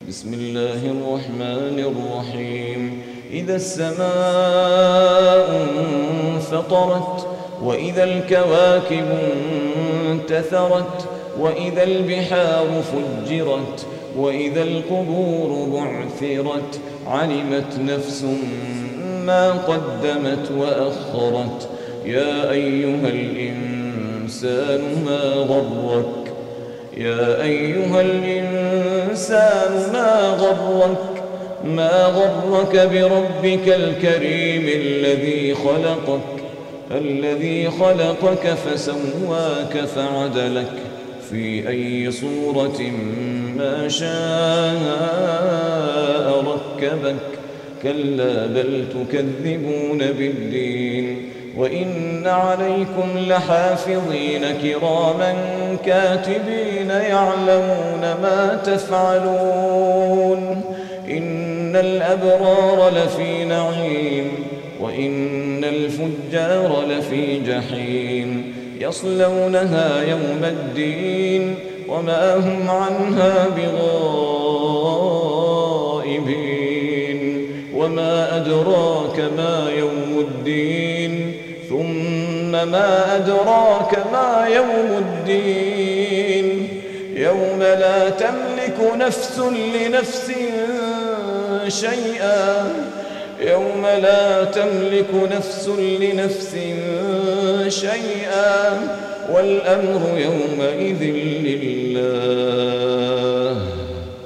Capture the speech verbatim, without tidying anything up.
بسم الله الرحمن الرحيم إذا السماء انفطرت وإذا الكواكب انتثرت وإذا البحار فجرت وإذا القبور بعثرت علمت نفس ما قدمت وأخرت يا أيها الإنسان ما غرك يا أيها الإنسان ما غرك ما غرك بربك الكريم الذي خلقك الذي خلقك فسواك فعدلك في أي صورة ما شاء ركبك كلا بل تكذبون بالدين وإن عليكم لحافظين كراما كاتبين يعلمون ما تفعلون إن الأبرار لفي نعيم وإن الفجار لفي جحيم يصلونها يوم الدين وما هم عنها بغائبين وما أدراك ما يوم الدين ثم ما أدراك ما يوم الدين يوم لا تملك نفس لنفس شيئا يوم لا تملك نفس لنفس شيئا والأمر يومئذ لله